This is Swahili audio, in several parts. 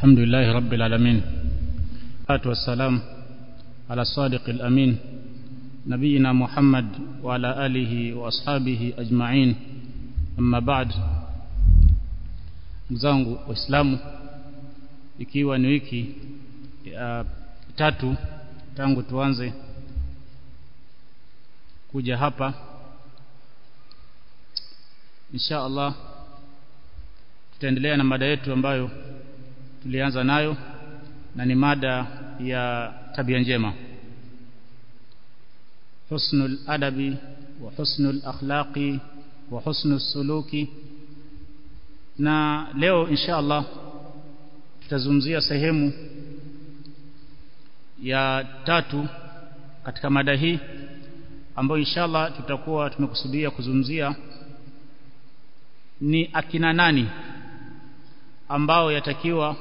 الحمد لله رب العالمين والصلاة والسلام على الصادق الأمين نبينا محمد وعلى آله وأصحابه أجمعين أما بعد. Mzangu Waislamu, ikiwa ni wiki ya tatu tangu tuanze kuja hapa, insha Allah tutaendelea na mada yetu ambayo tulianza nayo, na ni mada ya tabia njema, husnul adabi wa husnul akhlaqi wa husnus suluki. Na leo insha Allah tutazungumzia sehemu ya tatu katika mada hii, ambayo insha Allah tutakuwa tumekusudia kuzungumzia ni akina nani ambao yatakiwa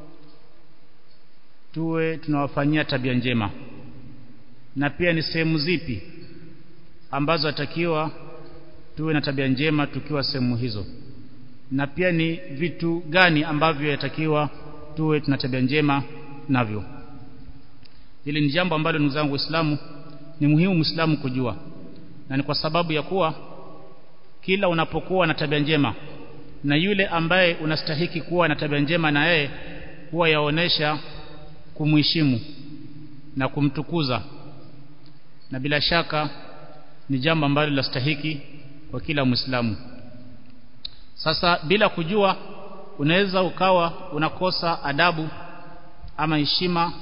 tuwe tunawafanyia tabia njema, na pia ni sehemu zipi ambazo yatakiwa tuwe na tabia njema tukiwa sehemu hizo, na pia ni vitu gani ambavyo yatakiwa tuwe tuna tabia njema navyo. Hili ni jambo ambalo ndugu zangu Waislamu ni muhimu Muislamu kujua, na ni kwa sababu ya kuwa kila unapokuwa na tabia njema na yule ambaye unastahiki kuwa na tabia njema na yeye, huwa yaonesha kumheshimu na kumtukuza, na bila shaka ni jambo ambalo lastahiki kwa kila Muislamu. Sasa bila kujua, unaweza ukawa unakosa adabu ama heshima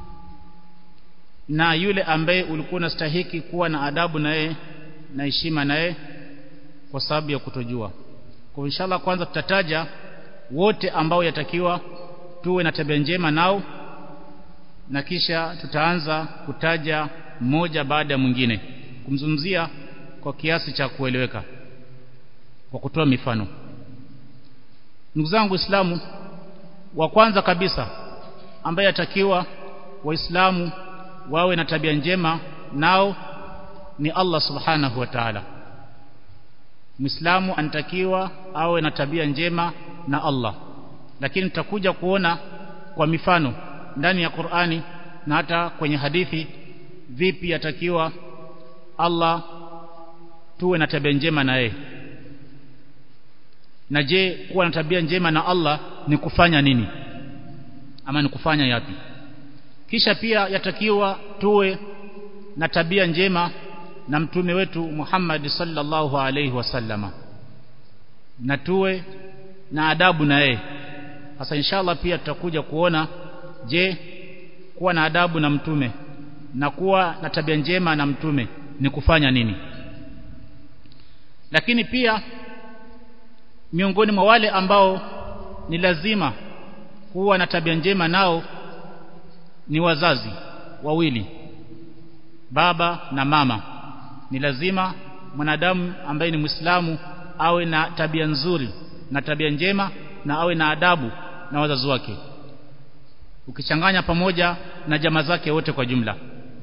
na yule ambaye ulikuwa unastahiki kuwa na adabu na yeye na heshima na yeye, kwa sababu ya kutojua. Kwa inshallah kwanza tutataja wote ambao yatakiwa tuwe na tabia njema nao, na kisha tutaanza kutaja mmoja baada ya mwingine, kumzungumzia kwa kiasi cha kueleweka kwa kutoa mifano. Ndugu zangu Waislamu, wa kwanza kabisa ambaye yatakiwa Waislamu wawe na tabia njema nao ni Allah Subhanahu wa Ta'ala. Muislamu anatakiwa awe na tabia njema na Allah, lakini tutakuja kuona kwa mifano ndani ya Qur'ani na hata kwenye hadithi vipi yatakiwa Allah tuwe na tabia njema na yeye. Na je, kuwa na tabia njema na Allah ni kufanya nini ama ni kufanya yapi? Kisha pia yatakiwa tuwe na tabia njema na mtume wetu Muhammad sallallahu alaihi wasallama, na tuwe na adabu na yeye. Sasa inshallah pia tutakuja kuona, je, kuwa na adabu na mtume na kuwa na tabia njema na mtume ni kufanya nini? Lakini pia miongoni mwa wale ambao ni lazima kuwa na tabia njema nao ni wazazi wawili, baba na mama. Ni lazima mwanadamu ambaye ni Muislamu awe na tabia nzuri na tabia njema, na awe na adabu na wazazi wake, ukichanganya pamoja na jamaa zake wote kwa jumla.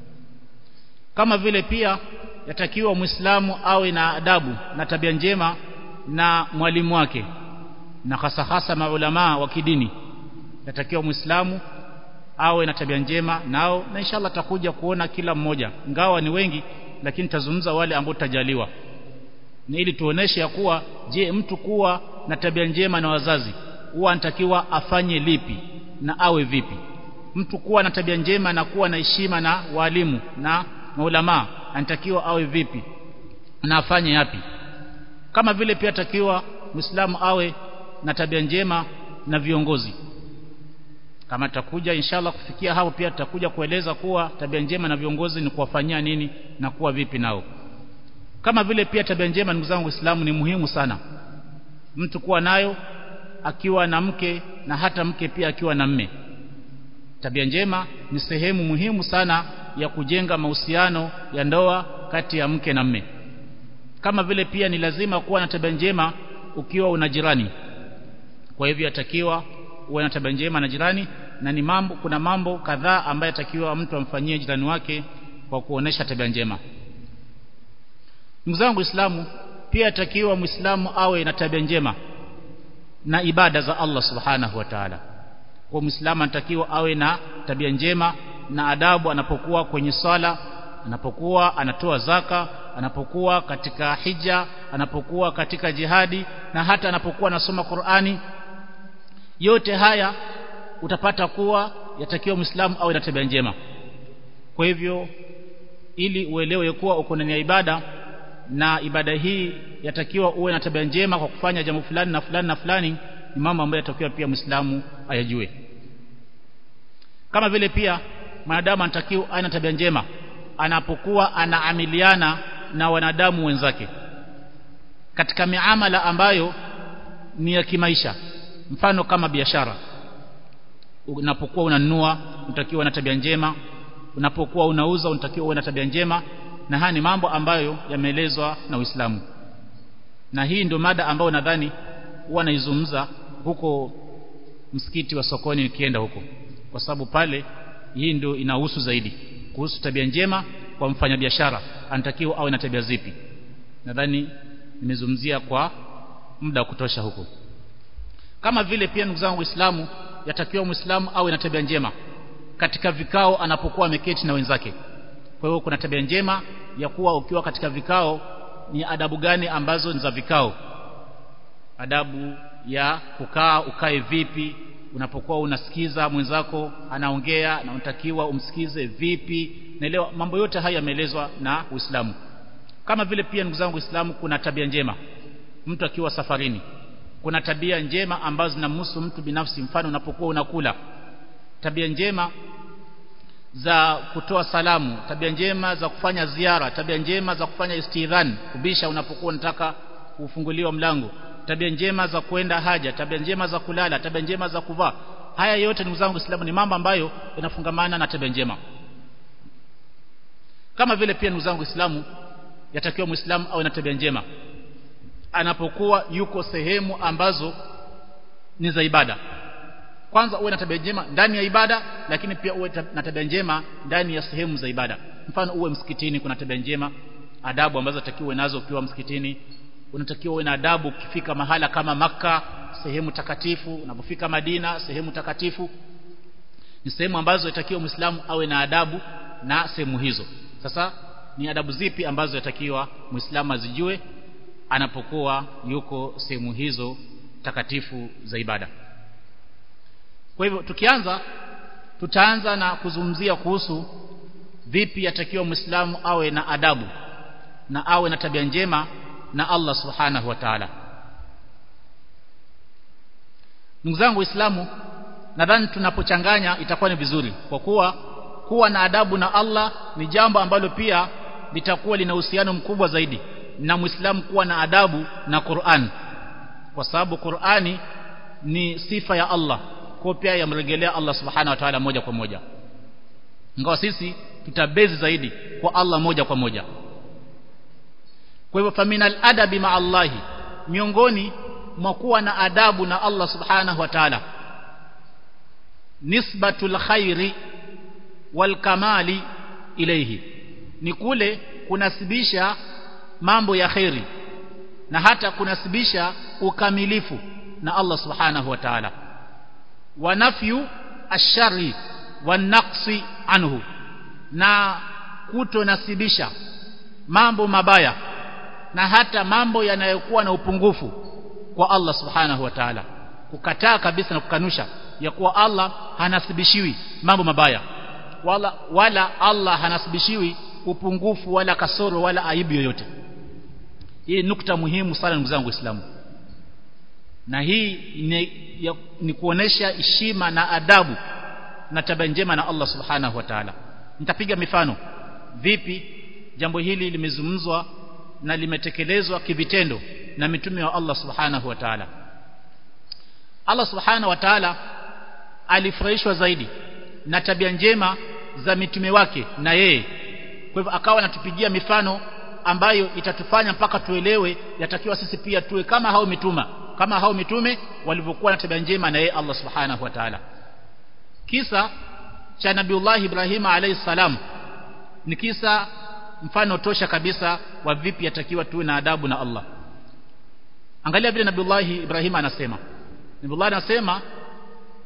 Kama vile pia yatakiwa Muislamu awe na adabu na tabia njema na mwalimu wake, na hasa maulama wa kidini. Yatakiwa Muislamu awe na tabia njema nao, na inshallah tutakuja kuona kila mmoja, ingawa ni wengi, lakini tazungumza wale ambao tutajaliwa, ni ili tuoneshe ya kuwa, je, mtu kuwa na tabia njema na wazazi huwa anatakiwa afanye lipi na awe vipi? Mtu kuwa na tabia njema na kuwa na heshima na walimu na maulama anatakiwa awe vipi na afanye yapi? Kama vile pia takiwa Muislamu awe na tabia njema na viongozi. Kama tutakuja inshallah kufikia hapo, pia tutakuja kueleza kuwa tabia njema na viongozi ni kuwafanyia nini na kuwa vipi nao. Kama vile pia tabia njema, ndugu zangu Waislamu, ni muhimu sana mtu kuwa nayo akiwa na mke, na hata mke pia akiwa na mme. Tabia njema ni sehemu muhimu sana ya kujenga mahusiano ya ndoa kati ya mke na mme. Kama vile pia ni lazima kuwa na tabia njema ukiwa una jirani. Kwa hivyo yatakiwa uwe na tabia njema na jirani, na ni kuna mambo kadhaa ambayo yatakiwa mtu amfanyie jirani wake kwa kuonesha tabia njema. Ndugu zangu Waislamu, pia yatakiwa Muislamu awe na tabia njema na ibada za Allah Subhanahu wa Ta'ala. Kwa Muislamu anatakiwa awe na tabia njema na adabu anapokuwa kwenye swala, anapokuwa anatoa zaka, anapokuwa katika hija, anapokuwa katika jihadi, na hata anapokuwa anasoma Qur'ani. Yote haya utapata kuwa yatakiwa Muislamu awe na tabia njema. Kwa hivyo ili uelewe kuwa uko ndani ya ibada, na ibada hii yatakiwa uwe na tabia njema kwa kufanya jambo fulani na fulani na fulani, ni mambo ambayo yatakiwa pia Muislamu ayajue. Kama vile pia mwanadamu anatakiwa awe na tabia njema anapokuwa anaamiliana na wanadamu wenzake katika miamala ambayo ni ya kimaisha. Mfano kama biashara, unapokuwa unanunua unatakiwa na tabia njema, unapokuwa unauza unatakiwa uwe na tabia njema, na haya ni mambo ambayo yameelezwa na Uislamu. Na hii ndio mada ambayo nadhani huwa naizungumza huko msikiti wa Sokoni nikienda huko, kwa sababu pale hii ndio inahusu zaidi kuhusu tabia njema kwa mfanyabiashara, anatakiwa awe na tabia zipi. Nadhani nimezungumzia kwa muda wa kutosha huko. Kama vile pia ndugu zangu Waislamu, yatakiwa Muislamu awe na tabia njema katika vikao anapokuwa ameketi na wenzake. Kwa hiyo kuna tabia njema ya kuwa ukiwa katika vikao, ni adabu gani ambazo ni za vikao. Adabu ya kukaa, ukae vipi unapokuwa unasikiza mwenzako anaongea, na unatakiwa umsikize vipi. Naelewa mambo yote haya yameelezwa na Uislamu. Kama vile pia ndugu zangu Waislamu, kuna tabia njema mtu akiwa safarini. Kuna tabia njema ambazo zinamhusu mtu binafsi. Mfano unapokuwa unakula, tabia njema za kutoa salamu, tabia njema za kufanya ziara, tabia njema za kufanya istidhan, kubisha unapokuwa unataka kufunguliwa mlango, tabia njema za kwenda haja, tabia njema za kulala, tabia njema za kuvaa. Haya yote ndugu zangu Waislamu ni mambo ambayo yanafungamana na tabia njema. Kama vile pia ndugu zangu Waislamu, yatakiwa Muislamu awe na tabia njema anapokuwa yuko sehemu ambazo ni za ibada. Kwanza uwe na tabia njema ndani ya ibada, lakini pia uwe na tabia njema ndani ya sehemu za ibada. Mfano uwe msikitini, kuna tabia njema, adabu ambazo unatakiwa nazo ukiwa msikitini. Unatakiwa uwe na adabu ukifika mahala kama Makka, sehemu takatifu. Unapofika Madina, sehemu takatifu. Ni sehemu ambazo yatakiwa Muislamu awe na adabu na sehemu hizo. Sasa ni adabu zipi ambazo yatakiwa Muislamu azijue anapokuwa yuko sehemu hizo takatifu za ibada? Kwa hivyo tutaanza na kuzungumzia kuhusu vipi yatakiwa Muislamu awe na adabu na awe na tabia njema na Allah Subhanahu wa Ta'ala. Ndugu zangu Waislamu, nadhani tunapochanganya itakuwa ni vizuri, kwa kuwa na adabu na Allah ni jambo ambalo pia litakuwa lina uhusiano mkubwa zaidi na Muislamu kuwa na adabu na Qur'an, kwa sababu Qur'ani ni sifa ya Allah, kwa pia yamrejelea Allah Subhanahu wa Ta'ala moja kwa moja, ingawa sisi tutabezi zaidi kwa Allah moja kwa moja. Kwa hivyo faminal adabi ma Allahi, miongoni mwa kuwa na adabu na Allah Subhanahu wa Ta'ala, nisbatul khairi wal kamali ilayhi, ni kule kunasibisha mambo ya khairi na hata kunasibisha ukamilifu na Allah Subhanahu wa Ta'ala, wa nafyu ash-sharri wan naqsi anhu, na kutonasibisha mambo mabaya na hata mambo yanayokuwa na upungufu kwa Allah Subhanahu wa Ta'ala. Kukataa kabisa na kukanusha ya kuwa Allah hanasibishiwi mambo mabaya, wala Allah hanasibishiwi upungufu wala kasoro wala aibu yoyote. Hii nukta muhimu sana ndugu zangu Waislamu, na hii ni kuonesha heshima na adabu na tabia njema na Allah Subhanahu wa Ta'ala. Nitapiga mifano vipi jambo hili limezungumzwa na limetekelezwa kivitendo na mitume wa Allah Subhanahu wa Ta'ala. Allah Subhanahu wa Ta'ala alifurahishwa zaidi na tabia njema za mitume wake na yeye. Kwa hivyo akawa anatupigia mifano ambayo itatufanya mpaka tuelewe yatakiwa sisi pia tuwe kama hao mitume walivyokuwa na tabia njema na yeye Allah Subhanahu wa Ta'ala. Kisa cha Nabiullah Ibrahim alayhi salam ni kisa mfano tosha kabisa wa vipi yatakiwa tuwe na adabu na Allah. Angalia vile Nabiullah Ibrahim anasema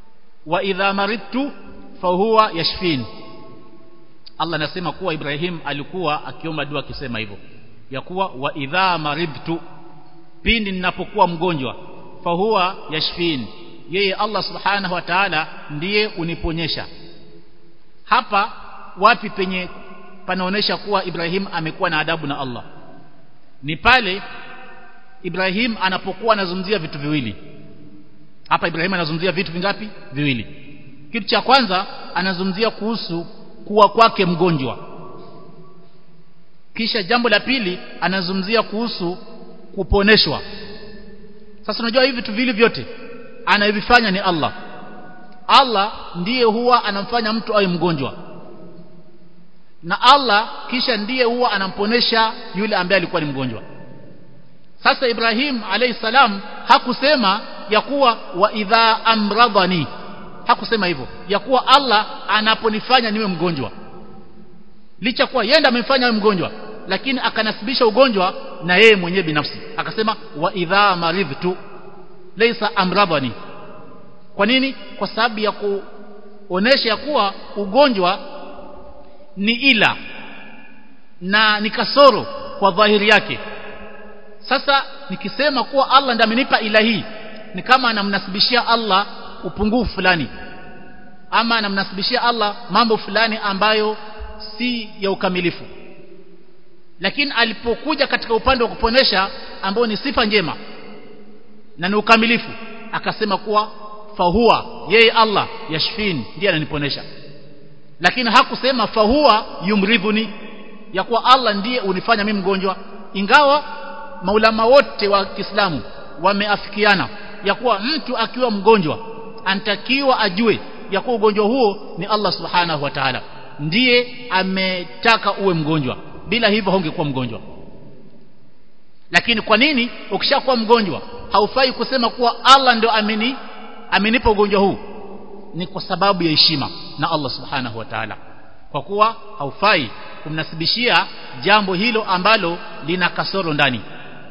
wa idha maridtu fa huwa yashfin. Allah anasema kuwa Ibrahim alikuwa akiomba dua akisema hivyo ya kuwa wa idha maridtu, pindi ninapokuwa mgonjwa, fa huwa yashfin, yeye Allah subhanahu wa ta'ala ndiye uniponyesha. Hapa wapi penye panaonesha kuwa Ibrahim amekuwa na adabu na Allah? Ni pale Ibrahim anapokuwa anazungumzia vitu viwili. Hapa Ibrahim anazungumzia vitu vingapi? Viwili. Kitu cha kwanza anazungumzia kuhusu kuwa kwake mgonjwa, kisha jambo la pili anazungumzia kuhusu kuponeshwa. Sasa unajua hivi vitu vile vyote anavifanya ni Allah. Allah ndiye huwa anamfanya mtu awe mgonjwa, na Allah kisha ndiye huwa anamponesha yule ambaye alikuwa ni mgonjwa. Sasa Ibrahim alayhi salam hakusema ya kuwa wa idha amradhani, hakusema hivyo ya kuwa Allah anaponifanya niwe mgonjwa, licha kuwa yeye ndiye amemfanya awe mgonjwa, lakini akanasibisha ugonjwa na yeye mwenyewe binafsi, akasema wa idha maridhtu laysa amradhani. Kwa nini? Kwa sababu ya kuonesha kuwa ugonjwa ni ila na ni kasoro kwa dhahiri yake. Sasa nikisema kuwa Allah ndiye amenipa ila hii, ni kama anamnasibishia Allah upungufu fulani, ama anamnasibishia Allah mambo fulani ambayo si ya ukamilifu. Lakini alipokuja katika upande wa kuponesha ambao ni sifa njema na ni ukamilifu, akasema kuwa fahuwa, yeye Allah yashfin, ndiye ananiponesha. Lakini hakusema fahuwa yumridhuni, ya kuwa Allah ndiye unifanya mimi mgonjwa. Ingawa maulama wote wa Kiislamu wameafikiana ya kuwa mtu akiwa mgonjwa anatakiwa ajue ya kuwa ugonjwa huo ni Allah subhanahu wa ta'ala ndiye ametaka uwe mgonjwa, bila hivyo hungekuwa mgonjwa. Lakini kwa nini ukishakuwa mgonjwa haufai kusema kuwa Allah ndio amenipa ugonjwa huu? Ni kwa sababu ya heshima na Allah subhanahu wa ta'ala, kwa kuwa haufai kumnasibishia jambo hilo ambalo lina kasoro ndani.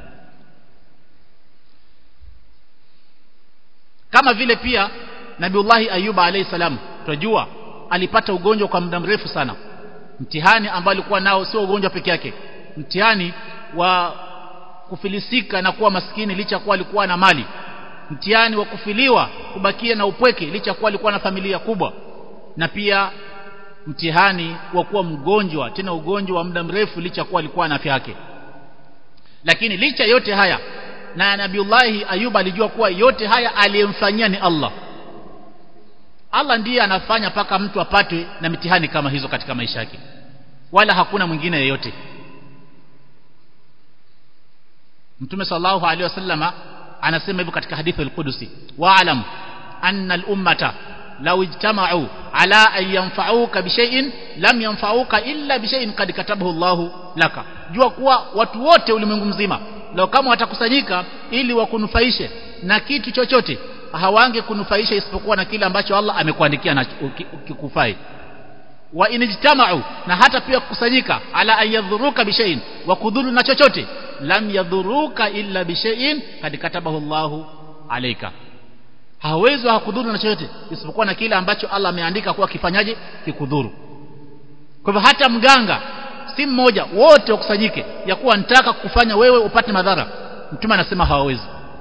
Kama vile pia Nabiullahi Ayuba alayhi salam, tunajua alipata ugonjwa kwa muda mrefu sana. Mtihani ambao alikuwa nao sio ugonjwa peke yake, mtihani wa kufilisika na kuwa maskini licha kuwa alikuwa na mali, mtihani wa kufiliwa kubakia na upweke licha kuwa alikuwa na familia kubwa, na pia mtihani wa kuwa mgonjwa, tena ugonjwa wa muda mrefu licha kuwa alikuwa na afya yake. Lakini licha yote haya, na Nabiullahi Ayuba alijua kuwa yote haya aliyemfanyia ni Allah. Allah ndiye anafanya paka mtu apatwe na mitihani kama hizo katika maisha yake, wala hakuna mwingine yeyote. Mtume sallallahu alaihi wasallama anasema hivyo katika hadithi al-Qudusi, wa'alam anna al-ummata law ijtama'u ala an yanfa'uka bi shay'in lam yanfa'uka illa bi shay'in qad katabahu Allahu laka. Jua kuwa watu wote ulimwengu mzima lao kama watakusanyika ili wakunufaishe na kitu chochote, hawange kunufaisha isipokuwa na kile ambacho Allah amekuandikia na kikufai. Wa inijtama'u, na hata pia kukusanyika ala ayadhuruka bi shay'in, wa kudhuru na chochote, lam yadhuruka illa bi shay'in kad katabahu Allahu alayka. Hawezi hakudhuru na chochote isipokuwa na kile ambacho Allah ameandika kuwa kifanyaje, kikudhuru. Kwa hivyo hata mganga si mmoja, wote wakusanyike ya kuwa nitaka kufanya wewe upate madhara, Mtume anasema hawawezi.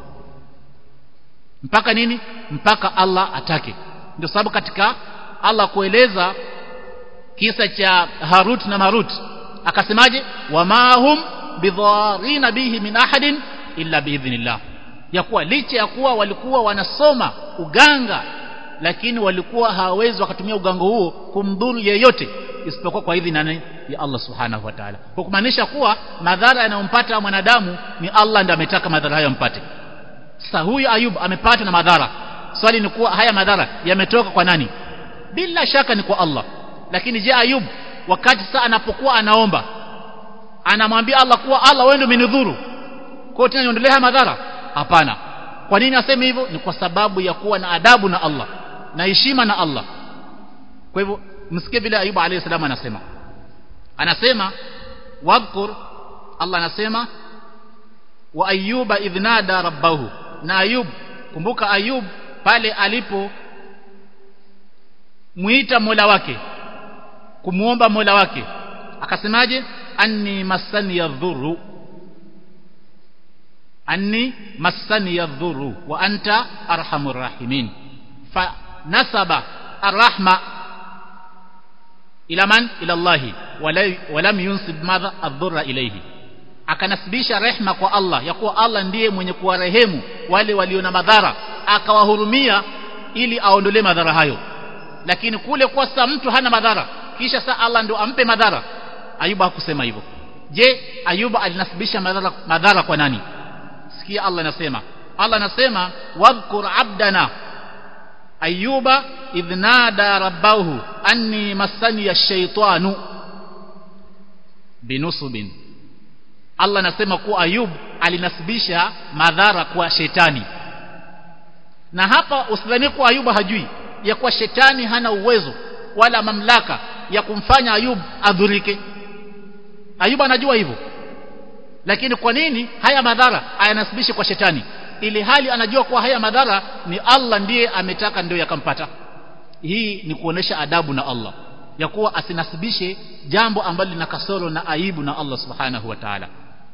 Mpaka nini? Mpaka Allah atake. Ndio sababu katika Allah kueleza kisa cha Harut na Marut akasemaje, wama hum bidharina bihi min ahadin illa biidhnillah, ya kuwa licha ya kuwa walikuwa wanasoma uganga, lakini walikuwa hawawezi wakatumia uganga huo kumdhuru yeyote isipokuwa kwa idhini ya Allah subhanahu wa ta'ala. Kwa kumaanisha kuwa madhara yanayompata mwanadamu ni Allah ndiye ametaka madhara hayo yampate. Sasa huyu Ayub amepata na madhara. Swali ni kuwa haya madhara yametoka kwa nani? Bila shaka ni kwa Allah. Lakini je, Ayub wakati saa anapokuwa anaomba anamwambia Allah kuwa Allah wewe ndio umenidhuru, kwa hiyo tena niondolee haya madhara? Hapana. Kwa nini aseme hivyo? Ni kwa sababu ya kuwa na adabu na Allah na heshima na Allah. Kwa hivyo msikie vile Ayub alayhi salam anasema wadhkur, Allah anasema wa Ayuba idhnada rabbahu, na Ayub, kumbuka Ayub pale alipo muita Mola wake, kumuomba Mola wake, akasemaje? Anni masani yadhuru, anni masani yadhuru wa anta arhamur rahimin. Fa nasaba arrahma ila man? Ila Allah, walam yunsib madha adhurra ilayhi. Akanasibisha rehma kwa Allah, ya kuwa Allah ndiye mwenye kuwarehemu wale walio na madhara, akawahurumia ili aondolee madhara hayo. Lakini kule kwa sasa mtu hana madhara kisha sasa Allah ndio ampe madhara, Ayuba hakusema hivyo. Je, Ayuba alinasibisha madhara kwa nani? Sikia Allah anasema wadhkur abdana Ayuba idh nada rabbahu anni massani ash-shaytanu binusubin. Allah anasema kuwa Ayub alinasibisha madhara kwa shetani. Na hapa usidhani kwa Ayuba hajui ya kuwa shetani hana uwezo wala mamlaka ya kumfanya Ayub adhurike. Ayuba anajua hivyo. Lakini kwa nini haya madhara ayanasibishe kwa shetani, ili hali anajua kuwa haya madhara ni Allah ndiye ametaka ndio yakampata? Hii ni kuonesha adabu na Allah, ya kuwa asinasibishe jambo ambalo lina kasoro na aibu na Allah subhanahu wa ta'ala.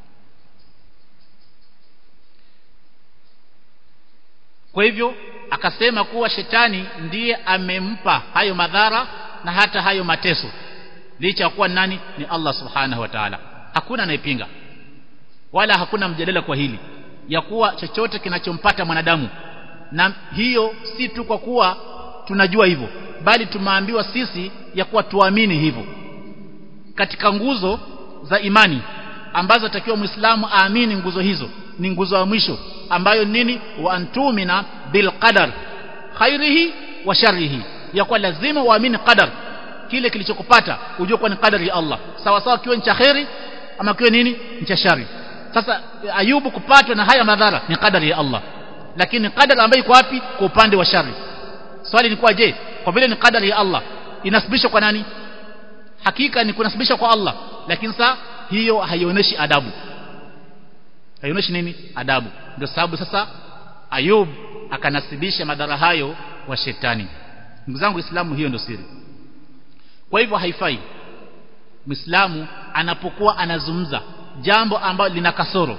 Kwa hivyo akasema kuwa shetani ndiye amempa hayo madhara na hata hayo mateso, licha kuwa nani? Ni Allah subhanahu wa ta'ala. Hakuna anayepinga wala hakuna mjadala kwa hili, ya kuwa chochote kinachompata mwanadamu, na hiyo si tu kwa kuwa tunajua hivyo, bali tumeambiwa sisi ya kuwa tuamini hivyo. Katika nguzo za imani ambazo takiwa Muislamu aamini, nguzo hizo ni nguzo ya mwisho ambayo nini? Wa antumina bil qadar khairihi wa sharrihi, ya kuwa lazima uamini qadar, kile kilichokupata ujue kwa ni qadari ya Allah, sawa sawa kiwe ni cha khairi ama kiwe nini? Ni cha shari. Sasa Ayubu kupatwa na haya madhara ni qadari ya Allah, lakini qadari ambayo iko wapi? Kwa upande wa shari. Swali ni kwa je, kwa vile ni qadari ya Allah inasibishwa kwa nani? Hakika ni kunasibisha kwa Allah, lakini sasa hiyo haionyeshi adabu. Haionyeshi nini? Adabu. Ndio sababu sasa Ayub akanasibisha madhara hayo kwa shetani. Ndugu zangu Uislamu, hiyo ndio siri. Kwa hivyo haifai Muislamu anapokuwa anazungumza jambo ambalo lina kasoro,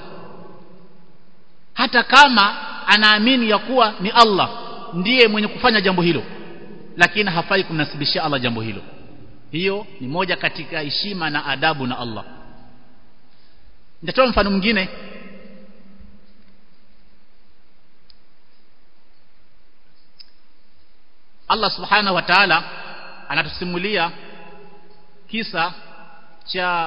hata kama anaamini ya kuwa ni Allah ndiye mwenye kufanya jambo hilo, lakini hafai kumnasibishia Allah jambo hilo. Hiyo ni moja katika heshima na adabu na Allah. Nitatoa mfano mwingine. Allah subhanahu wa ta'ala anatusimulia kisa cha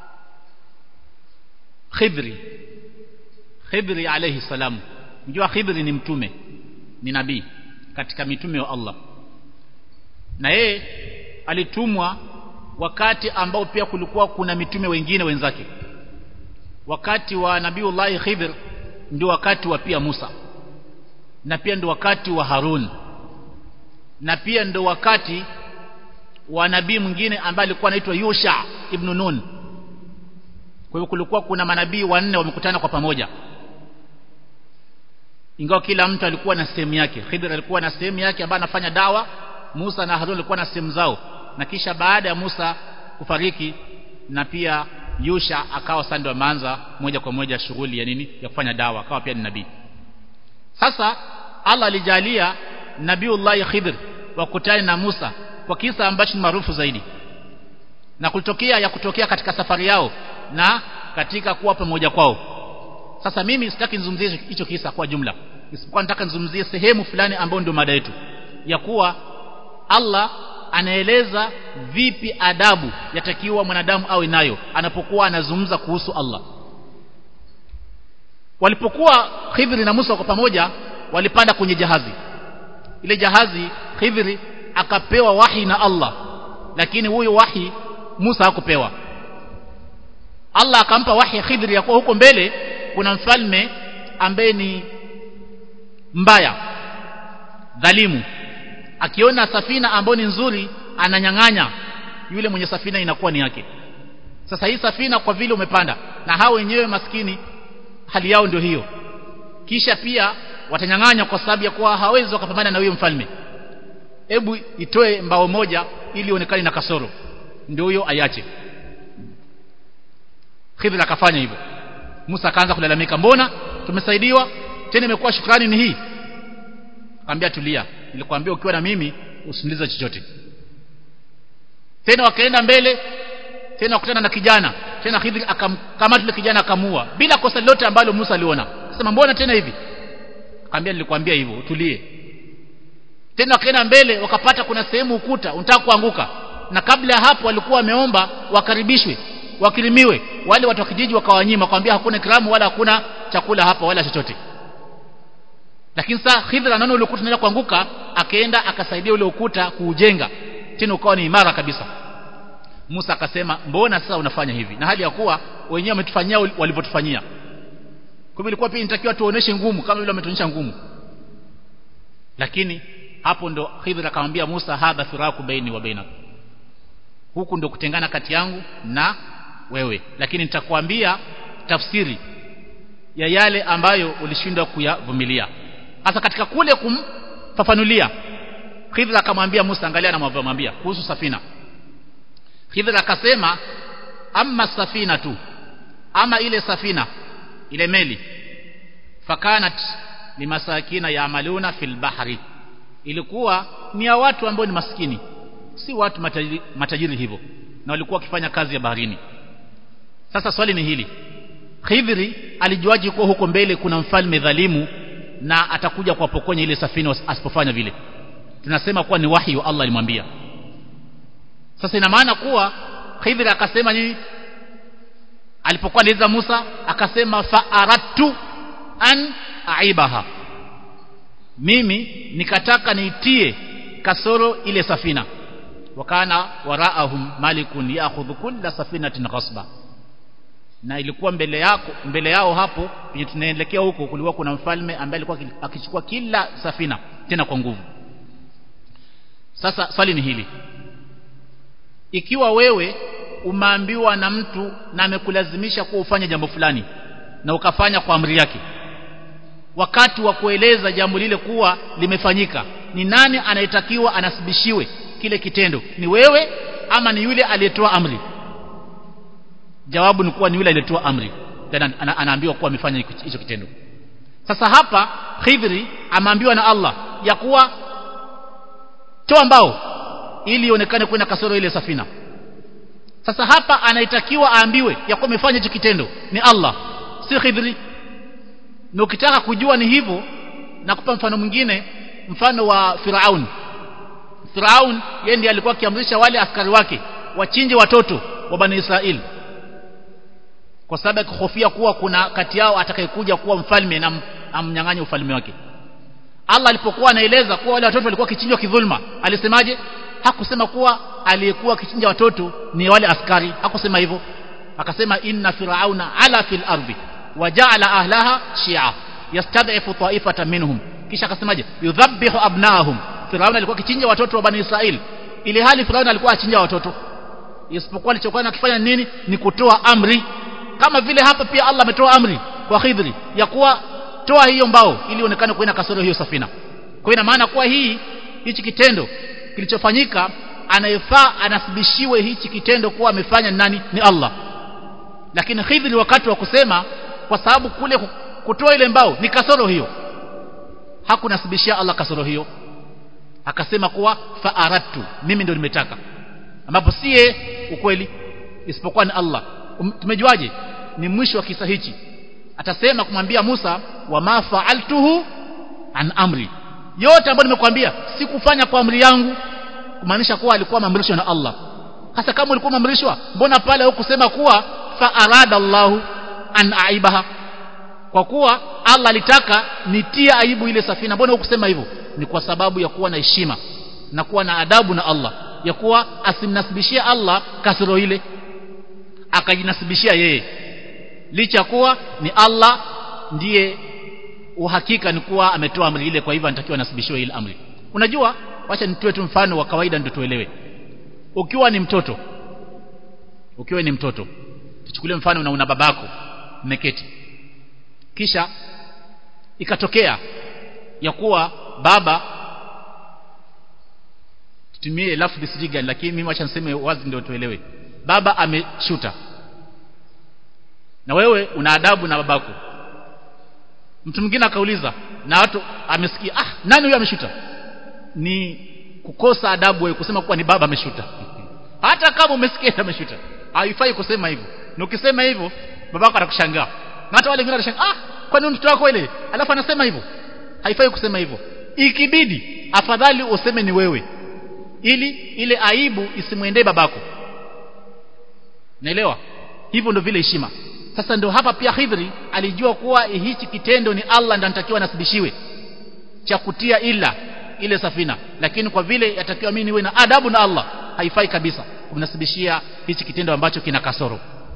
Khidri alayhi salam. Mjua Khidri ni mtume, ni nabii katika mitume wa Allah, na yeye alitumwa wakati ambao pia kulikuwa kuna mitume wengine wenzake. Wakati wa Nabiiullah Khidr ndio wakati wa pia Musa, na pia ndio wakati wa Harun, na pia ndio wakati wa nabii mwingine ambaye alikuwa anaitwa Yusha ibn Nun. Kwa hiyo kulikuwa kuna manabii wanne wamekutana kwa pamoja, ingawa kila mtu alikuwa na sehemu yake. Khidr alikuwa na sehemu yake ambayo anafanya dawa, Musa na Harun walikuwa na sehemu zao, na kisha baada ya Musa kufariki na pia Yusha akawa sasa ndio ameanza moja kwa moja shughuli ya nini? Ya kufanya dawa, akawa pia ni nabii. Sasa Allah alijalia Nabiiullah Khidr wakutane na Musa kwa kisa ambacho ni maarufu zaidi, na kutokea katika safari yao na katika kuwa pamoja kwao. Sasa mimi sitaki nizungumzie hicho kisa kwa jumla, isipokuwa nataka nizungumzie sehemu fulani ambayo ndio mada yetu, ya kuwa Allah anaeleza vipi adabu yatakiwa mwanadamu awe nayo anapokuwa anazungumza kuhusu Allah. Walipokuwa Khidri na Musa kwa pamoja, walipanda kwenye jahazi. Ile jahazi Khidri akapewa wahi na Allah, lakini huyo wahi Musa hakupewa. Allah akampa wahi Khidri ya kuwa huko mbele kuna mfalme ambaye ni mbaya, dhalimu. Akiona safina ambayo ni nzuri ananyang'anya, yule mwenye safina inakuwa ni yake. Sasa hii safina kwa vile umepanda, na hao wenyewe maskini hali yao ndio hiyo, kisha pia watanyang'anya kwa sababu ya kuwa hawezi wakapambana na huyo mfalme. hebu itoe mbao moja ili ionekane na kasoro, ndio huyo ayache. Khidr akafanya hivyo. Musa akaanza kulalamika, mbona tumesaidiwa tena imekuwa shukrani ni hii? Akamwambia tulia, nilikwambia ukiwa na mimi usiniulize chochote. Tena wakaenda mbele, tena wakutana na kijana, tena Khidr akamkamata yule kijana akamua bila kosa lolote ambalo Musa aliona. Akasema mbona tena hivi? Akamwambia nilikwambia hivyo utulie. Tena wakaenda mbele, wakapata kuna sehemu ukuta unataka kuanguka, na kabla hapo walikuwa wameomba wakaribishwe, wakirimiwe. Wale watu wa kijiji wakawanyima, wakamwambia hakuna ikramu wala hakuna chakula hapa wala chochote. Lakini sasa Khidr anaona ule ukuta unaenda kuanguka, akaenda akasaidia ule ukuta kuujenga, tena ukawa ni imara kabisa. Musa akasema mbona sasa unafanya hivi na hali ya kuwa wenyewe wametufanyia walivyotufanyia? Kwa hivyo ilikuwa pia inatakiwa tuoneshe ngumu kama vile wametuonyesha ngumu. Lakini hapo ndo Khidr akamwambia Musa, hadha firaku baini wa bainak, huku ndo kutengana kati yangu na wewe, lakini nitakwambia tafsiri ya yale ambayo ulishindwa kuyavumilia. Hasa katika kule kumfafanulia, Khidr akamwambia Musa, angalia anamwambia kuhusu safina. Khidr akasema amma safina tu, ama ile safina, ile meli, fakanat limasakina yaamaluna fil bahri, ilikuwa ni ya watu ambao ni maskini, si watu matajiri hivyo, na walikuwa wakifanya kazi ya baharini. Sasa swali ni hili, Khidri alijuaje kuwa huko mbele kuna mfalme dhalimu na atakuja kuwapokonya ile safina asipofanya vile? Tunasema kuwa ni wahi wa Allah alimwambia. Sasa ina maana kuwa Khidri akasema nini alipokuwa aliza Musa? Akasema fa'aradtu an aibaha, mimi nikataka niitie kasoro ile safina. Wakana waraahum malikun ya'khudhu kulla safinatin ghasba, na ilikuwa mbele yao hapo penye tunaelekea huko kulikuwa kuna mfalme ambaye alikuwa akichukua kila safina tena kwa nguvu. Sasa swali ni hili, ikiwa wewe umeambiwa na mtu na amekulazimisha kuwa ufanye jambo fulani na ukafanya kwa amri yake, wakati wa kueleza jambo lile kuwa limefanyika, ni nani anayetakiwa anasibishiwe kile kitendo? Ni wewe ama ni yule aliyetoa amri? Jawabu ni kuwa ni yule aliyetoa amri, tena anaambiwa kuwa amefanya hicho kitendo. Sasa hapa Khidri ameambiwa na Allah ya kuwa toa mbao ili ionekane kuna kasoro ile safina. Sasa hapa anaitakiwa aambiwe ya kuwa amefanya hicho kitendo ni Allah, si Khidri. Na ukitaka kujua ni hivyo, nakupa mfano mwingine, mfano wa Firaun. Firaun yeye ndiye alikuwa akiamrisha wale askari wake wachinje watoto wa Bani Israeli, kwa sababu akihofia kuwa kuna kati yao atakayekuja kuwa mfalme na amnyang'anye ufalme wake. Allah alipokuwa anaeleza kuwa wale watoto walikuwa kichinjwa kidhulma, alisemaje? Hakusema kuwa aliyekuwa kichinja watoto ni wale askari, hakusema hivyo. Akasema inna firauna ala fil ardi waja'ala ahlaha shi'a yastad'ifu ta'ifatan minhum. Kisha akasemaje? yudhabbihu abnahum. Firauna alikuwa kichinja watoto wa Bani Israeli, ili hali Firauna alikuwa achinja watoto, isipokuwa alichokuwa anakifanya nini? Ni kutoa amri. Kama vile hapa pia Allah ametoa amri kwa Khidri ya kuwa toa hiyo mbao ili ionekane kuwa kasoro hiyo safina. Kwa ina maana kuwa hichi kitendo kilichofanyika, anayefaa anasibishiwe hichi kitendo kuwa amefanya nani? Ni Allah. Lakini Khidri wakati wa kusema, kwa sababu kule kutoa ile mbao ni kasoro hiyo, hakunasibishia Allah kasoro hiyo, akasema kuwa fa'aradtu, mimi ndio nimetaka, ambapo siye ukweli, isipokuwa ni Allah. Tumejuaje? Ni mwisho wa kisa hichi atasema kumwambia Musa, wa ma fa'altuhu an amri, yote ambayo nimekwambia sikufanya kwa amri yangu, kumaanisha kuwa alikuwa maamrishwa na Allah. Hasa kama ulikuwa maamrishwa, mbona pale hukusema kuwa fa'arada Allahu an aibaha, kwa kuwa Allah alitaka nitie aibu ile safina? Mbona hukusema hivyo? Ni kwa sababu ya kuwa na heshima na kuwa na adabu na Allah, ya kuwa asimnasibishia Allah kasoro ile, akajinasibishia yeye, licha kuwa ni Allah ndiye uhakika ni kuwa ametoa amri ile, kwa hivyo anatakiwa nasibishiwe ile amri. Unajua, wacha nitoe tu mfano wa kawaida ndio tuelewe. Ukiwa ni mtoto, tuchukulie mfano una babako mmeketi, kisha ikatokea ya kuwa baba tutumie lafzi sijiga, lakini mimi acha niseme wazi ndio tuelewe. Baba ameshuta na wewe una adabu na babako. Mtu mwingine akauliza na watu amesikia, nani huyo ameshuta? Ni kukosa adabu wewe kusema kuwa ni baba ameshuta. Hata kama umesikia ameshuta, haifai kusema hivyo. Na ukisema hivyo babako atakushangaa. Na hata wale wengine watashangaa, kwa nini mtoto wako ile alafu anasema hivyo? Haifai kusema hivyo. Ikibidi afadhali useme ni wewe, ili ile aibu isimwendee babako. Naelewa? Hivyo ndio vile heshima. Sasa ndio hapa pia Khidri alijua kuwa hichi kitendo ni Allah ndiye anatakiwa nasibishiwe cha kutia ila ile safina, lakini kwa vile yatakiwa mimi niwe na adabu na Allah, haifai kabisa kumnasibishia hichi kitendo ambacho kina kasoro.